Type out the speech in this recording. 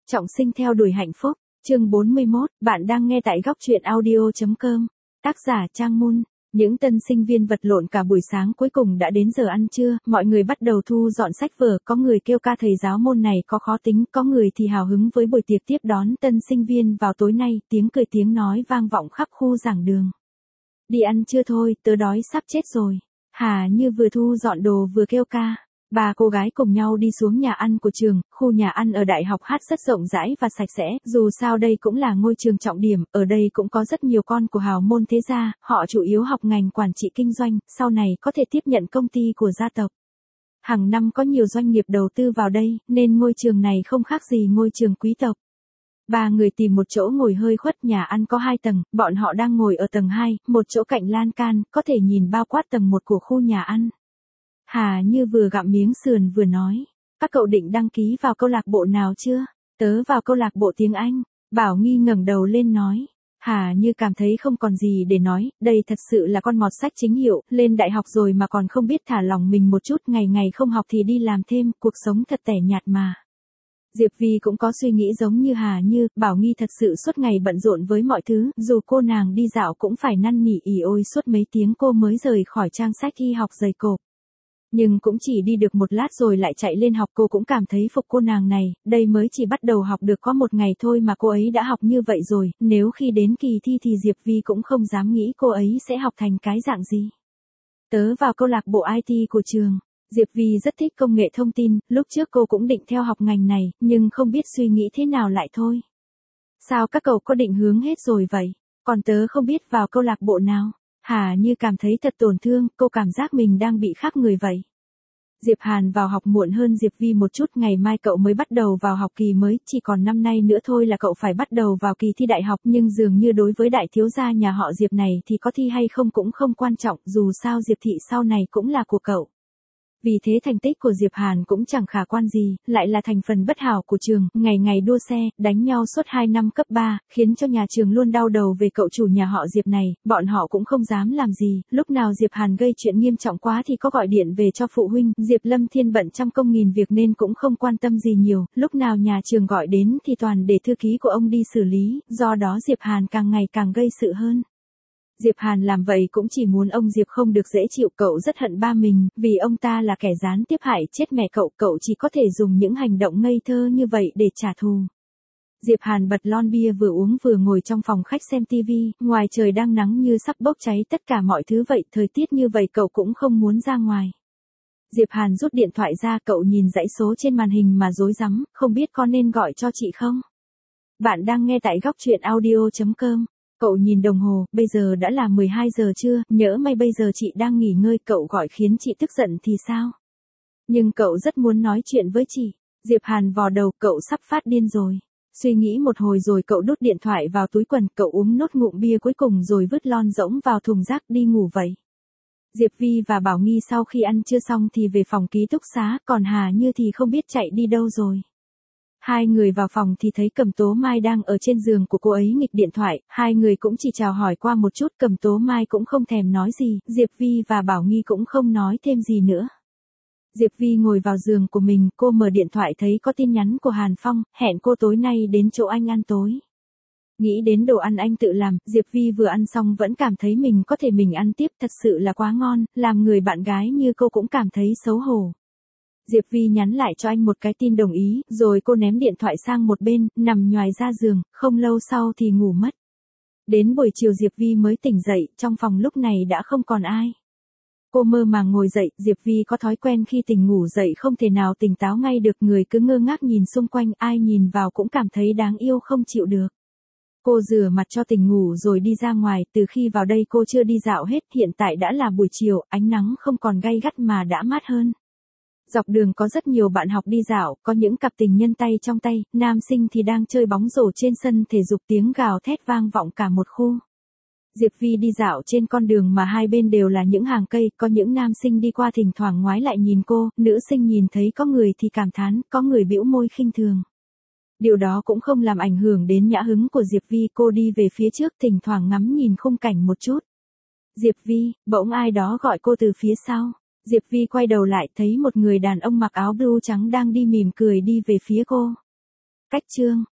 Trọng sinh theo đuổi hạnh phúc, chương 41, bạn đang nghe tại góc truyện audio.com. Tác giả Trang Mun. Những tân sinh viên vật lộn cả buổi sáng cuối cùng đã đến giờ ăn trưa, mọi người bắt đầu thu dọn sách vở, có người kêu ca thầy giáo môn này có khó tính, có người thì hào hứng với buổi tiệc tiếp đón tân sinh viên vào tối nay, tiếng cười tiếng nói vang vọng khắp khu giảng đường. Đi ăn trưa thôi, tớ đói sắp chết rồi. Hà Như vừa thu dọn đồ vừa kêu ca. Ba cô gái cùng nhau đi xuống nhà ăn của trường, khu nhà ăn ở đại học Hát rất rộng rãi và sạch sẽ, dù sao đây cũng là ngôi trường trọng điểm, ở đây cũng có rất nhiều con của hào môn thế gia, họ chủ yếu học ngành quản trị kinh doanh, sau này có thể tiếp nhận công ty của gia tộc. Hàng năm có nhiều doanh nghiệp đầu tư vào đây, nên ngôi trường này không khác gì ngôi trường quý tộc. Ba người tìm một chỗ ngồi hơi khuất, nhà ăn có 2 tầng, bọn họ đang ngồi ở tầng 2, một chỗ cạnh lan can, có thể nhìn bao quát tầng 1 của khu nhà ăn. Hà Như vừa gặm miếng sườn vừa nói, các cậu định đăng ký vào câu lạc bộ nào chưa? Tớ vào câu lạc bộ tiếng Anh. Bảo Nghi ngẩng đầu lên nói. Hà Như cảm thấy không còn gì để nói, đây thật sự là con mọt sách chính hiệu, lên đại học rồi mà còn không biết thả lỏng mình một chút, ngày ngày không học thì đi làm thêm, cuộc sống thật tẻ nhạt mà. Diệp Vi cũng có suy nghĩ giống như Hà Như, Bảo Nghi thật sự suốt ngày bận rộn với mọi thứ, dù cô nàng đi dạo cũng phải năn nỉ ỉ ôi suốt mấy tiếng cô mới rời khỏi trang sách y học dày cộp. Nhưng cũng chỉ đi được một lát rồi lại chạy lên học, cô cũng cảm thấy phục cô nàng này, đây mới chỉ bắt đầu học được có một ngày thôi mà cô ấy đã học như vậy rồi, nếu khi đến kỳ thi thì Diệp Vi cũng không dám nghĩ cô ấy sẽ học thành cái dạng gì. Tớ vào câu lạc bộ IT của trường. Diệp Vi rất thích công nghệ thông tin, lúc trước cô cũng định theo học ngành này, nhưng không biết suy nghĩ thế nào lại thôi. Sao các cậu có định hướng hết rồi vậy? Còn tớ không biết vào câu lạc bộ nào. Hà Như cảm thấy thật tổn thương, cô cảm giác mình đang bị khác người vậy. Diệp Hàn vào học muộn hơn Diệp Vi một chút, ngày mai cậu mới bắt đầu vào học kỳ mới, chỉ còn năm nay nữa thôi là cậu phải bắt đầu vào kỳ thi đại học, nhưng dường như đối với đại thiếu gia nhà họ Diệp này thì có thi hay không cũng không quan trọng, dù sao Diệp thị sau này cũng là của cậu. Vì thế thành tích của Diệp Hàn cũng chẳng khả quan gì, lại là thành phần bất hảo của trường, ngày ngày đua xe, đánh nhau suốt 2 năm cấp 3, khiến cho nhà trường luôn đau đầu về cậu chủ nhà họ Diệp này, bọn họ cũng không dám làm gì, lúc nào Diệp Hàn gây chuyện nghiêm trọng quá thì có gọi điện về cho phụ huynh, Diệp Lâm Thiên bận trăm công nghìn việc nên cũng không quan tâm gì nhiều, lúc nào nhà trường gọi đến thì toàn để thư ký của ông đi xử lý, do đó Diệp Hàn càng ngày càng gây sự hơn. Diệp Hàn làm vậy cũng chỉ muốn ông Diệp không được dễ chịu, cậu rất hận ba mình, vì ông ta là kẻ gián tiếp hại chết mẹ cậu chỉ có thể dùng những hành động ngây thơ như vậy để trả thù. Diệp Hàn bật lon bia vừa uống vừa ngồi trong phòng khách xem tivi, ngoài trời đang nắng như sắp bốc cháy tất cả mọi thứ vậy, thời tiết như vậy cậu cũng không muốn ra ngoài. Diệp Hàn rút điện thoại ra, cậu nhìn dãy số trên màn hình mà rối rắm, không biết có nên gọi cho chị không? Bạn đang nghe tại góc truyện audio.com. Cậu nhìn đồng hồ, bây giờ đã là 12 giờ trưa, nhỡ may bây giờ chị đang nghỉ ngơi, cậu gọi khiến chị tức giận thì sao? Nhưng cậu rất muốn nói chuyện với chị. Diệp Hàn vò đầu, cậu sắp phát điên rồi. Suy nghĩ một hồi rồi cậu đút điện thoại vào túi quần, cậu uống nốt ngụm bia cuối cùng rồi vứt lon rỗng vào thùng rác đi ngủ vậy. Diệp Vi và Bảo Nghi sau khi ăn trưa xong thì về phòng ký túc xá, còn Hà Như thì không biết chạy đi đâu rồi. Hai người vào phòng thì thấy Cẩm Tố Mai đang ở trên giường của cô ấy nghịch điện thoại, hai người cũng chỉ chào hỏi qua một chút, Cẩm Tố Mai cũng không thèm nói gì, Diệp Vi và Bảo Nghi cũng không nói thêm gì nữa. Diệp Vi ngồi vào giường của mình, cô mở điện thoại thấy có tin nhắn của Hàn Phong, hẹn cô tối nay đến chỗ anh ăn tối. Nghĩ đến đồ ăn anh tự làm, Diệp Vi vừa ăn xong vẫn cảm thấy mình có thể mình ăn tiếp, thật sự là quá ngon, làm người bạn gái như cô cũng cảm thấy xấu hổ. Diệp Vi nhắn lại cho anh một cái tin đồng ý, rồi cô ném điện thoại sang một bên, nằm nhoài ra giường, không lâu sau thì ngủ mất. Đến buổi chiều Diệp Vi mới tỉnh dậy, trong phòng lúc này đã không còn ai. Cô mơ màng ngồi dậy, Diệp Vi có thói quen khi tỉnh ngủ dậy không thể nào tỉnh táo ngay được, người cứ ngơ ngác nhìn xung quanh, ai nhìn vào cũng cảm thấy đáng yêu không chịu được. Cô rửa mặt cho tỉnh ngủ rồi đi ra ngoài, từ khi vào đây cô chưa đi dạo hết, hiện tại đã là buổi chiều, ánh nắng không còn gay gắt mà đã mát hơn. Dọc đường có rất nhiều bạn học đi dạo, có những cặp tình nhân tay trong tay, nam sinh thì đang chơi bóng rổ trên sân thể dục, tiếng gào thét vang vọng cả một khu. Diệp Vi đi dạo trên con đường mà hai bên đều là những hàng cây, có những nam sinh đi qua thỉnh thoảng ngoái lại nhìn cô, nữ sinh nhìn thấy có người thì cảm thán, có người bĩu môi khinh thường. Điều đó cũng không làm ảnh hưởng đến nhã hứng của Diệp Vi, cô đi về phía trước thỉnh thoảng ngắm nhìn khung cảnh một chút. Diệp Vi, bỗng ai đó gọi cô từ phía sau. Diệp Vi quay đầu lại thấy một người đàn ông mặc áo blue trắng đang đi mỉm cười đi về phía cô. Cách chương